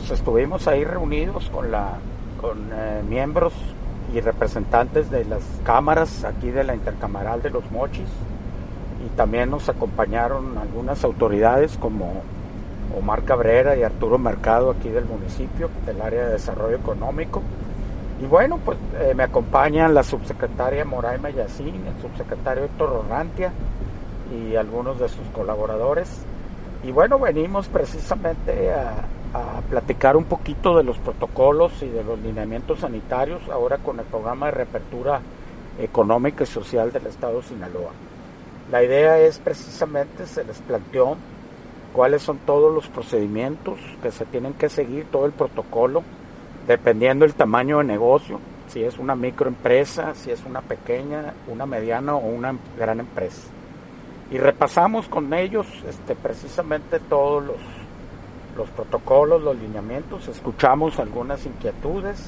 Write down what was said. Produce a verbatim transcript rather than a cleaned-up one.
pues estuvimos ahí reunidos con, la, con eh, miembros y representantes de las cámaras aquí de la Intercamaral de Los Mochis, y también nos acompañaron algunas autoridades como Omar Cabrera y Arturo Mercado aquí del municipio, del área de desarrollo económico. Y bueno, pues eh, me acompañan la subsecretaria Moraima Yacín, el subsecretario Héctor Orrantia y algunos de sus colaboradores. Y bueno, venimos precisamente a, a platicar un poquito de los protocolos y de los lineamientos sanitarios ahora con el programa de reapertura económica y social del estado de Sinaloa. La idea es precisamente, se les planteó cuáles son todos los procedimientos que se tienen que seguir, todo el protocolo, dependiendo del tamaño de negocio, si es una microempresa, si es una pequeña, una mediana o una gran empresa. Y repasamos con ellos este, precisamente todos los, los protocolos, los lineamientos, escuchamos algunas inquietudes.